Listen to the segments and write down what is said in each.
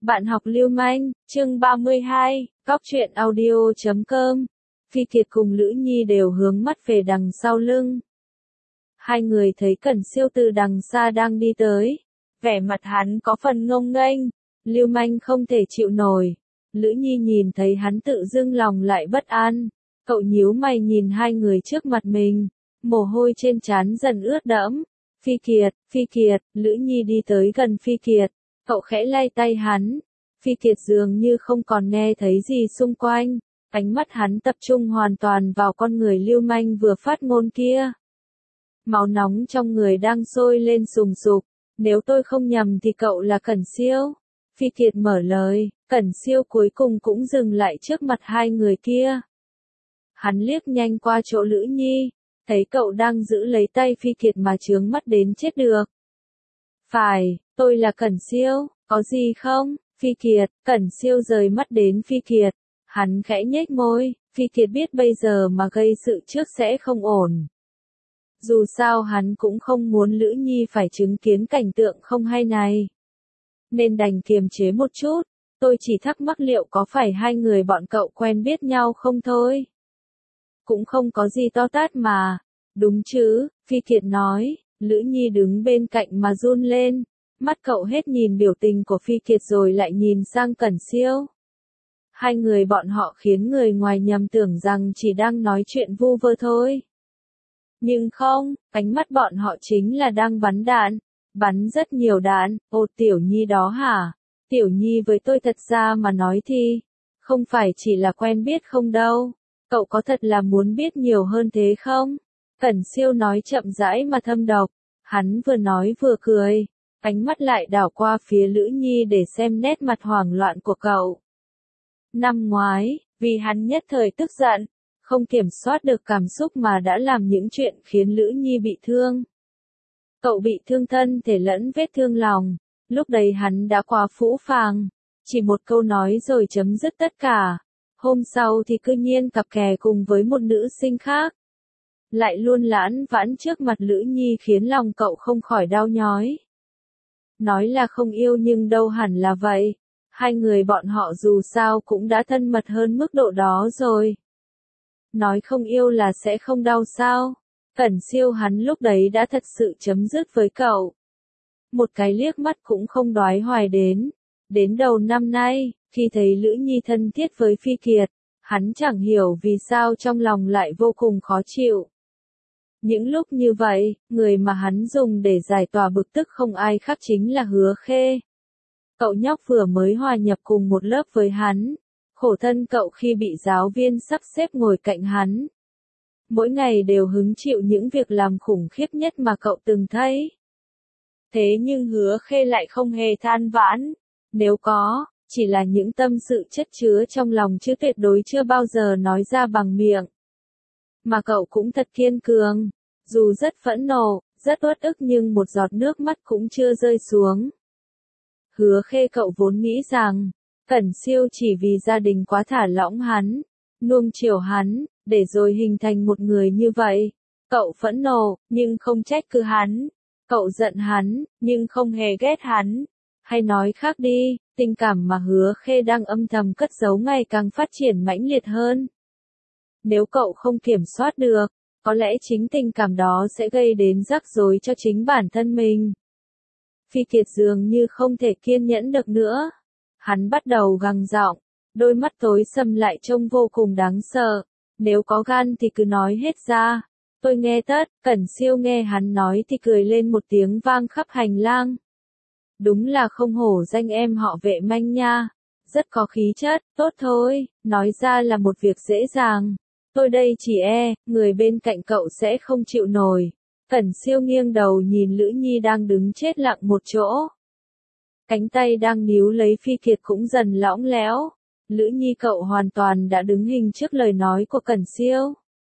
Bạn học lưu manh, chương 32, Góc truyện audio.com. Phi Kiệt cùng Lữ Nhi đều hướng mắt về đằng sau lưng. Hai người thấy Cẩn Siêu từ đằng xa đang đi tới. Vẻ mặt hắn có phần ngông nghênh, lưu manh không thể chịu nổi. Lữ Nhi nhìn thấy hắn tự dưng lòng lại bất an. Cậu nhíu mày nhìn hai người trước mặt mình, mồ hôi trên trán dần ướt đẫm. Phi Kiệt, Lữ Nhi đi tới gần Phi Kiệt. Cậu khẽ lay tay hắn. Phi Kiệt dường như không còn nghe thấy gì xung quanh. Ánh mắt hắn tập trung hoàn toàn vào con người lưu manh vừa phát ngôn kia. Máu nóng trong người đang sôi lên sùng sục. Nếu tôi không nhầm thì cậu là Cẩn Siêu. Phi Kiệt mở lời. Cẩn Siêu cuối cùng cũng dừng lại trước mặt hai người kia. Hắn liếc nhanh qua chỗ Lữ Nhi. Thấy cậu đang giữ lấy tay Phi Kiệt mà chướng mắt đến chết được. Phải, tôi là Cẩn Siêu, có gì không? Phi Kiệt, Cẩn Siêu rời mắt đến Phi Kiệt. Hắn khẽ nhếch môi, Phi Kiệt biết bây giờ mà gây sự trước sẽ không ổn. Dù sao hắn cũng không muốn Lữ Nhi phải chứng kiến cảnh tượng không hay này. Nên đành kiềm chế một chút, tôi chỉ thắc mắc liệu có phải hai người bọn cậu quen biết nhau không thôi. Cũng không có gì to tát mà. Đúng chứ, Phi Kiệt nói. Lữ Nhi đứng bên cạnh mà run lên. Mắt cậu hết nhìn biểu tình của Phi Kiệt rồi lại nhìn sang Cẩn Siêu. Hai người bọn họ khiến người ngoài nhầm tưởng rằng chỉ đang nói chuyện vu vơ thôi. Nhưng không, ánh mắt bọn họ chính là đang bắn đạn. Bắn rất nhiều đạn. Ô Tiểu Nhi đó hả? Tiểu Nhi với tôi thật ra mà nói thì không phải chỉ là quen biết không đâu. Cậu có thật là muốn biết nhiều hơn thế không? Cẩn Siêu nói chậm rãi mà thâm độc. Hắn vừa nói vừa cười. Ánh mắt lại đảo qua phía Lữ Nhi để xem nét mặt hoảng loạn của cậu. Năm ngoái, vì hắn nhất thời tức giận, không kiểm soát được cảm xúc mà đã làm những chuyện khiến Lữ Nhi bị thương. Cậu bị thương thân thể lẫn vết thương lòng. Lúc đấy hắn đã quá phũ phàng. Chỉ một câu nói rồi chấm dứt tất cả. Hôm sau thì cư nhiên cặp kè cùng với một nữ sinh khác. Lại luôn lãn vãn trước mặt Lữ Nhi khiến lòng cậu không khỏi đau nhói. Nói là không yêu nhưng đâu hẳn là vậy. Hai người bọn họ dù sao cũng đã thân mật hơn mức độ đó rồi. Nói không yêu là sẽ không đau sao? Cẩn Siêu hắn lúc đấy đã thật sự chấm dứt với cậu. Một cái liếc mắt cũng không đoái hoài đến. Đến đầu năm nay, khi thấy Lữ Nhi thân thiết với Phi Kiệt, hắn chẳng hiểu vì sao trong lòng lại vô cùng khó chịu. Những lúc như vậy, người mà hắn dùng để giải tỏa bực tức không ai khác chính là Hứa Khê. Cậu nhóc vừa mới hòa nhập cùng một lớp với hắn. Khổ thân cậu khi bị giáo viên sắp xếp ngồi cạnh hắn. Mỗi ngày đều hứng chịu những việc làm khủng khiếp nhất mà cậu từng thấy. Thế nhưng Hứa Khê lại không hề than vãn. Nếu có, chỉ là những tâm sự chất chứa trong lòng chứ tuyệt đối chưa bao giờ nói ra bằng miệng. Mà cậu cũng thật kiên cường. Dù rất phẫn nộ, rất uất ức nhưng một giọt nước mắt cũng chưa rơi xuống. Hứa Khê cậu vốn nghĩ rằng, Cẩn Siêu chỉ vì gia đình quá thả lỏng hắn, nuông chiều hắn, để rồi hình thành một người như vậy. Cậu phẫn nộ, nhưng không trách cứ hắn. Cậu giận hắn, nhưng không hề ghét hắn. Hay nói khác đi, tình cảm mà Hứa Khê đang âm thầm cất giấu ngày càng phát triển mãnh liệt hơn. Nếu cậu không kiểm soát được, có lẽ chính tình cảm đó sẽ gây đến rắc rối cho chính bản thân mình. Phi Kiệt dường như không thể kiên nhẫn được nữa. Hắn bắt đầu gằn giọng, đôi mắt tối sầm lại trông vô cùng đáng sợ. Nếu có gan thì cứ nói hết ra. Tôi nghe tất. Cẩn Siêu nghe hắn nói thì cười lên một tiếng vang khắp hành lang. Đúng là không hổ danh em họ Vệ Manh nha. Rất có khí chất, tốt thôi, nói ra là một việc dễ dàng. Tôi đây chỉ người bên cạnh cậu sẽ không chịu nổi. Cẩn Siêu nghiêng đầu nhìn Lữ Nhi đang đứng chết lặng một chỗ. Cánh tay đang níu lấy Phi Kiệt cũng dần lõng lẽo. Lữ Nhi cậu hoàn toàn đã đứng hình trước lời nói của Cẩn Siêu.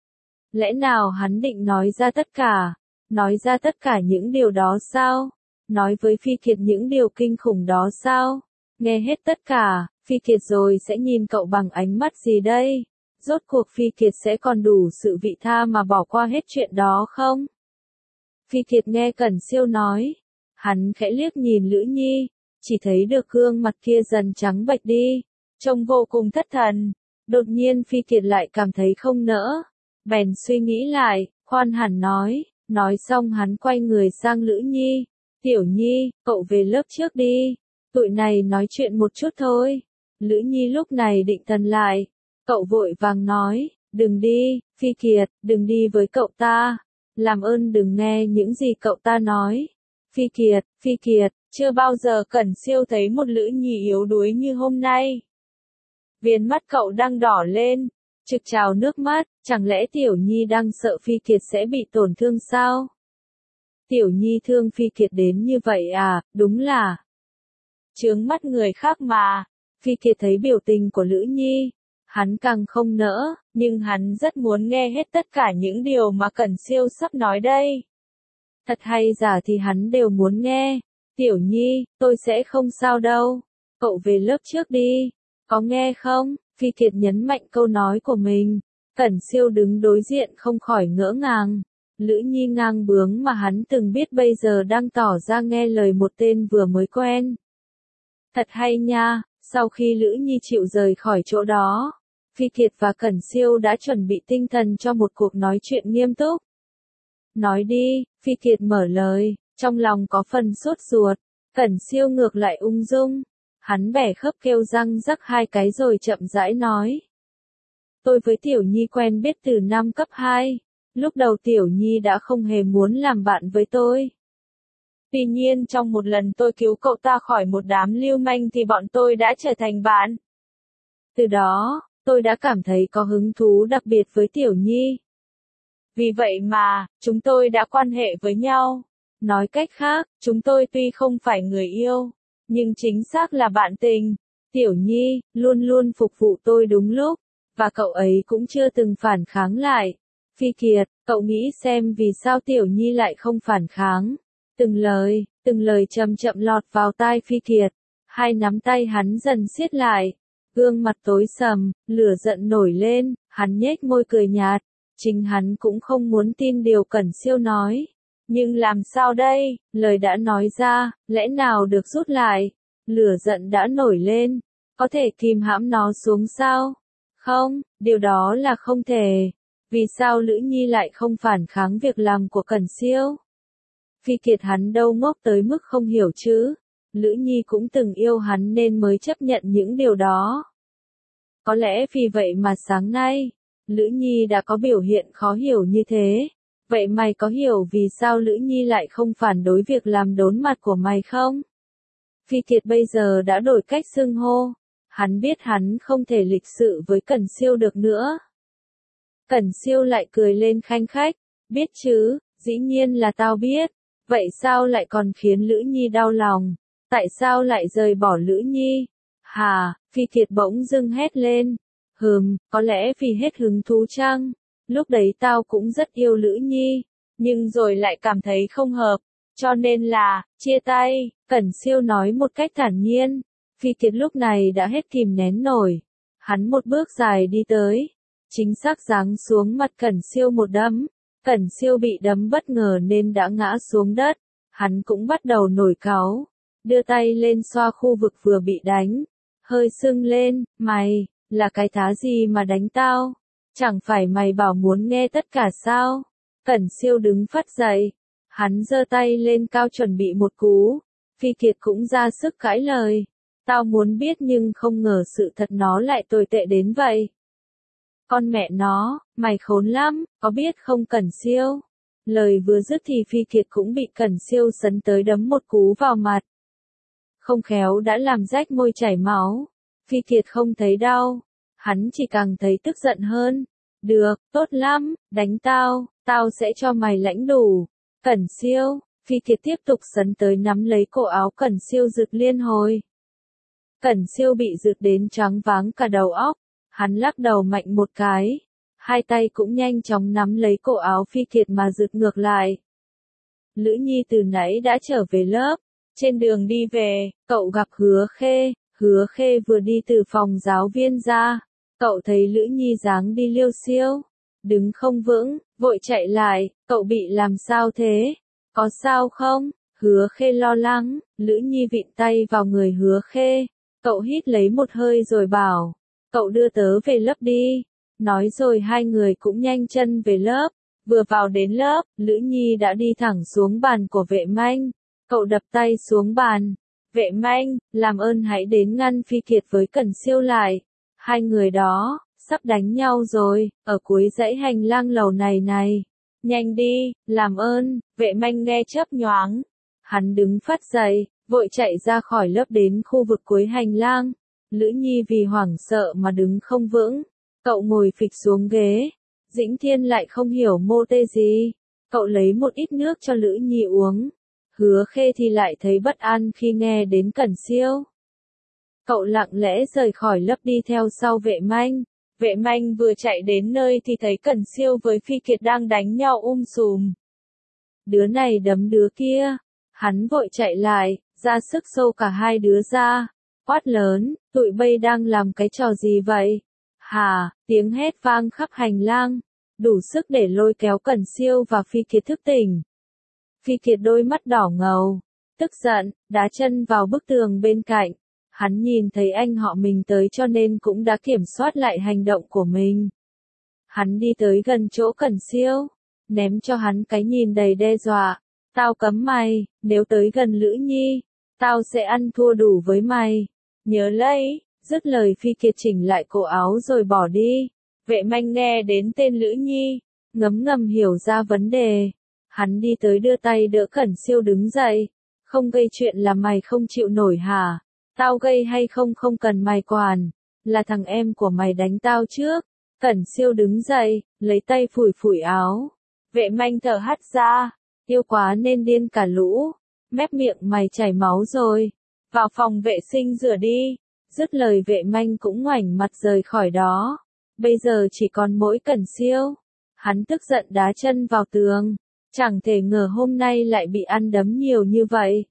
Lẽ nào hắn định nói ra tất cả? Nói ra tất cả những điều đó sao? Nói với Phi Kiệt những điều kinh khủng đó sao? Nghe hết tất cả, Phi Kiệt rồi sẽ nhìn cậu bằng ánh mắt gì đây? Rốt cuộc Phi Kiệt sẽ còn đủ sự vị tha mà bỏ qua hết chuyện đó không? Phi Kiệt nghe Cẩn Siêu nói. Hắn khẽ liếc nhìn Lữ Nhi. chỉ thấy được gương mặt kia dần trắng bệch đi, trông vô cùng thất thần. Đột nhiên Phi Kiệt lại cảm thấy không nỡ, bèn suy nghĩ lại, khoan hẳn nói xong hắn quay người sang Lữ Nhi, Tiểu Nhi, cậu về lớp trước đi, tụi này nói chuyện một chút thôi. Lữ Nhi lúc này định thần lại, cậu vội vàng nói, đừng đi, Phi Kiệt, đừng đi với cậu ta, làm ơn đừng nghe những gì cậu ta nói. Phi Kiệt, chưa bao giờ Cẩn Siêu thấy một Lữ Nhi yếu đuối như hôm nay. Viền mắt cậu đang đỏ lên, trực trào nước mắt, chẳng lẽ Tiểu Nhi đang sợ Phi Kiệt sẽ bị tổn thương sao? Tiểu Nhi thương Phi Kiệt đến như vậy à, đúng là chướng mắt người khác mà. Phi Kiệt thấy biểu tình của Lữ Nhi, hắn càng không nỡ, nhưng hắn rất muốn nghe hết tất cả những điều mà Cẩn Siêu sắp nói đây. Thật hay giả thì hắn đều muốn nghe. Tiểu Nhi, tôi sẽ không sao đâu. Cậu về lớp trước đi. Có nghe không? Phi Kiệt nhấn mạnh câu nói của mình. Cẩn Siêu đứng đối diện không khỏi ngỡ ngàng. Lữ Nhi ngang bướng mà hắn từng biết bây giờ đang tỏ ra nghe lời một tên vừa mới quen. Thật hay nha, sau khi Lữ Nhi chịu rời khỏi chỗ đó, Phi Kiệt và Cẩn Siêu đã chuẩn bị tinh thần cho một cuộc nói chuyện nghiêm túc. Nói đi, Phi Kiệt mở lời, trong lòng có phần sốt ruột. Cẩn Siêu ngược lại ung dung. Hắn bẻ khớp kêu răng rắc hai cái rồi chậm rãi nói. Tôi với Tiểu Nhi quen biết từ năm cấp 2. Lúc đầu Tiểu Nhi đã không hề muốn làm bạn với tôi. Tuy nhiên trong một lần tôi cứu cậu ta khỏi một đám lưu manh thì bọn tôi đã trở thành bạn. Từ đó, tôi đã cảm thấy có hứng thú đặc biệt với Tiểu Nhi. Vì vậy mà, chúng tôi đã quan hệ với nhau. Nói cách khác, chúng tôi tuy không phải người yêu, nhưng chính xác là bạn tình. Tiểu Nhi luôn luôn phục vụ tôi đúng lúc, và cậu ấy cũng chưa từng phản kháng lại. Phi Kiệt, cậu nghĩ xem vì sao Tiểu Nhi lại không phản kháng. Từng lời chậm chậm lọt vào tai Phi Kiệt. Hai nắm tay hắn dần siết lại. Gương mặt tối sầm, lửa giận nổi lên, hắn nhếch môi cười nhạt. Chính hắn cũng không muốn tin điều Cẩn Siêu nói. Nhưng làm sao đây, lời đã nói ra, lẽ nào được rút lại? Lửa giận đã nổi lên, có thể kìm hãm nó xuống sao? Không, điều đó là không thể. Vì sao Lữ Nhi lại không phản kháng việc làm của Cẩn Siêu? Phi Kiệt hắn đâu ngốc tới mức không hiểu chứ. Lữ Nhi cũng từng yêu hắn nên mới chấp nhận những điều đó. Có lẽ vì vậy mà sáng nay, Lữ Nhi đã có biểu hiện khó hiểu như thế. Vậy mày có hiểu vì sao Lữ Nhi lại không phản đối việc làm đốn mặt của mày không? Phi Kiệt bây giờ đã đổi cách xưng hô. Hắn biết hắn không thể lịch sự với Cẩn Siêu được nữa. Cẩn Siêu lại cười lên khanh khách. Biết chứ, dĩ nhiên là tao biết. Vậy sao lại còn khiến Lữ Nhi đau lòng? Tại sao lại rời bỏ Lữ Nhi? Hà, Phi Kiệt bỗng dưng hét lên. Có lẽ vì hết hứng thú chăng? Lúc đấy tao cũng rất yêu Lữ Nhi, nhưng rồi lại cảm thấy không hợp, cho nên là, chia tay. Cẩn Siêu nói một cách thản nhiên. Phi Kiệt lúc này đã hết kìm nén nổi. Hắn một bước dài đi tới, chính xác giáng xuống mặt Cẩn Siêu một đấm. Cẩn Siêu bị đấm bất ngờ nên đã ngã xuống đất. Hắn cũng bắt đầu nổi cáu, đưa tay lên xoa khu vực vừa bị đánh. Hơi sưng lên, mày, là cái thá gì mà đánh tao? Chẳng phải mày bảo muốn nghe tất cả sao? Cẩn Siêu đứng phắt dậy. Hắn giơ tay lên cao chuẩn bị một cú. Phi Kiệt cũng ra sức cãi lời. Tao muốn biết nhưng không ngờ sự thật nó lại tồi tệ đến vậy. Con mẹ nó, mày khốn lắm, có biết không Cẩn Siêu? Lời vừa dứt thì Phi Kiệt cũng bị Cẩn Siêu sấn tới đấm một cú vào mặt. Không khéo đã làm rách môi chảy máu. Phi Kiệt không thấy đau. Hắn chỉ càng thấy tức giận hơn. Được, tốt lắm, đánh tao, tao sẽ cho mày lãnh đủ. Cẩn Siêu, Phi Kiệt tiếp tục sấn tới nắm lấy cổ áo Cẩn Siêu rực liên hồi. Cẩn Siêu bị rực đến choáng váng cả đầu óc. Hắn lắc đầu mạnh một cái. Hai tay cũng nhanh chóng nắm lấy cổ áo Phi Kiệt mà rực ngược lại. Lữ Nhi từ nãy đã trở về lớp. Trên đường đi về, cậu gặp Hứa Khê. Hứa Khê vừa đi từ phòng giáo viên ra. Cậu thấy Lữ Nhi dáng đi liêu xiêu. Đứng không vững, vội chạy lại. Cậu bị làm sao thế? Có sao không? Hứa Khê lo lắng, Lữ Nhi vịn tay vào người Hứa Khê. Cậu hít lấy một hơi rồi bảo, cậu đưa tớ về lớp đi. Nói rồi hai người cũng nhanh chân về lớp. Vừa vào đến lớp, Lữ Nhi đã đi thẳng xuống bàn của Vệ Manh. Cậu đập tay xuống bàn. Vệ Manh, làm ơn hãy đến ngăn Phi Kiệt với Cẩn Siêu lại. Hai người đó, sắp đánh nhau rồi, ở cuối dãy hành lang lầu này này. Nhanh đi, làm ơn, Vệ Manh nghe chớp nhoáng. Hắn đứng phắt dậy, vội chạy ra khỏi lớp đến khu vực cuối hành lang. Lữ Nhi vì hoảng sợ mà đứng không vững. Cậu ngồi phịch xuống ghế. Dĩnh Thiên lại không hiểu mô tê gì. Cậu lấy một ít nước cho Lữ Nhi uống. Hứa Khê thì lại thấy bất an khi nghe đến Cẩn Siêu. Cậu lặng lẽ rời khỏi lớp đi theo sau Vệ Manh. Vệ Manh vừa chạy đến nơi thì thấy Cẩn Siêu với Phi Kiệt đang đánh nhau sùm. Đứa này đấm đứa kia. Hắn vội chạy lại, ra sức xô cả hai đứa ra. Quát lớn, tụi bay đang làm cái trò gì vậy? Hà, tiếng hét vang khắp hành lang. Đủ sức để lôi kéo Cẩn Siêu và Phi Kiệt thức tỉnh. Phi Kiệt đôi mắt đỏ ngầu, tức giận, đá chân vào bức tường bên cạnh. Hắn nhìn thấy anh họ mình tới cho nên cũng đã kiểm soát lại hành động của mình. Hắn đi tới gần chỗ Cẩn Siêu, ném cho hắn cái nhìn đầy đe dọa. Tao cấm mày, nếu tới gần Lữ Nhi, tao sẽ ăn thua đủ với mày. Nhớ lấy, dứt lời Phi Kiệt chỉnh lại cổ áo rồi bỏ đi. Vệ Manh nghe đến tên Lữ Nhi, ngấm ngầm hiểu ra vấn đề. Hắn đi tới đưa tay đỡ Cẩn Siêu đứng dậy. Không gây chuyện là mày không chịu nổi hả? Tao gây hay không không cần mày quản. Là thằng em của mày đánh tao trước. Cẩn Siêu đứng dậy, lấy tay phủi phủi áo. Vệ Manh thở hắt ra. Yêu quá nên điên cả lũ. Mép miệng mày chảy máu rồi. Vào phòng vệ sinh rửa đi. Dứt lời Vệ Manh cũng ngoảnh mặt rời khỏi đó. Bây giờ chỉ còn mỗi Cẩn Siêu. Hắn tức giận đá chân vào tường. Chẳng thể ngờ hôm nay lại bị ăn đấm nhiều như vậy.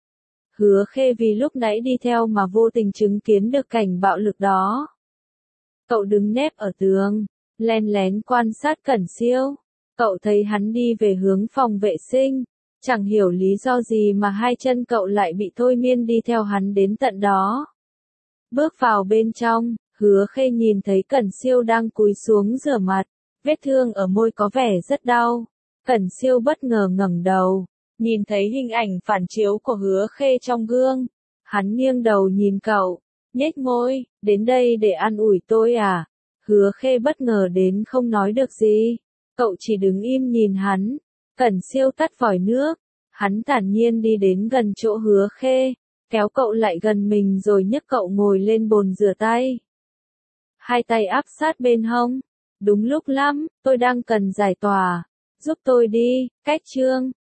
Hứa Khê vì lúc nãy đi theo mà vô tình chứng kiến được cảnh bạo lực đó. Cậu đứng nép ở tường, len lén quan sát Cẩn Siêu. Cậu thấy hắn đi về hướng phòng vệ sinh. Chẳng hiểu lý do gì mà hai chân cậu lại bị thôi miên đi theo hắn đến tận đó. Bước vào bên trong, Hứa Khê nhìn thấy Cẩn Siêu đang cúi xuống rửa mặt. Vết thương ở môi có vẻ rất đau. Cẩn Siêu bất ngờ ngẩng đầu, nhìn thấy hình ảnh phản chiếu của Hứa Khê trong gương. Hắn nghiêng đầu nhìn cậu, nhếch môi, đến đây để an ủi tôi à? Hứa Khê bất ngờ đến không nói được gì. Cậu chỉ đứng im nhìn hắn. Cẩn Siêu tắt vòi nước. Hắn thản nhiên đi đến gần chỗ Hứa Khê, kéo cậu lại gần mình rồi nhấc cậu ngồi lên bồn rửa tay. Hai tay áp sát bên hông. Đúng lúc lắm, tôi đang cần giải tỏa. Giúp tôi đi, Cách Trương.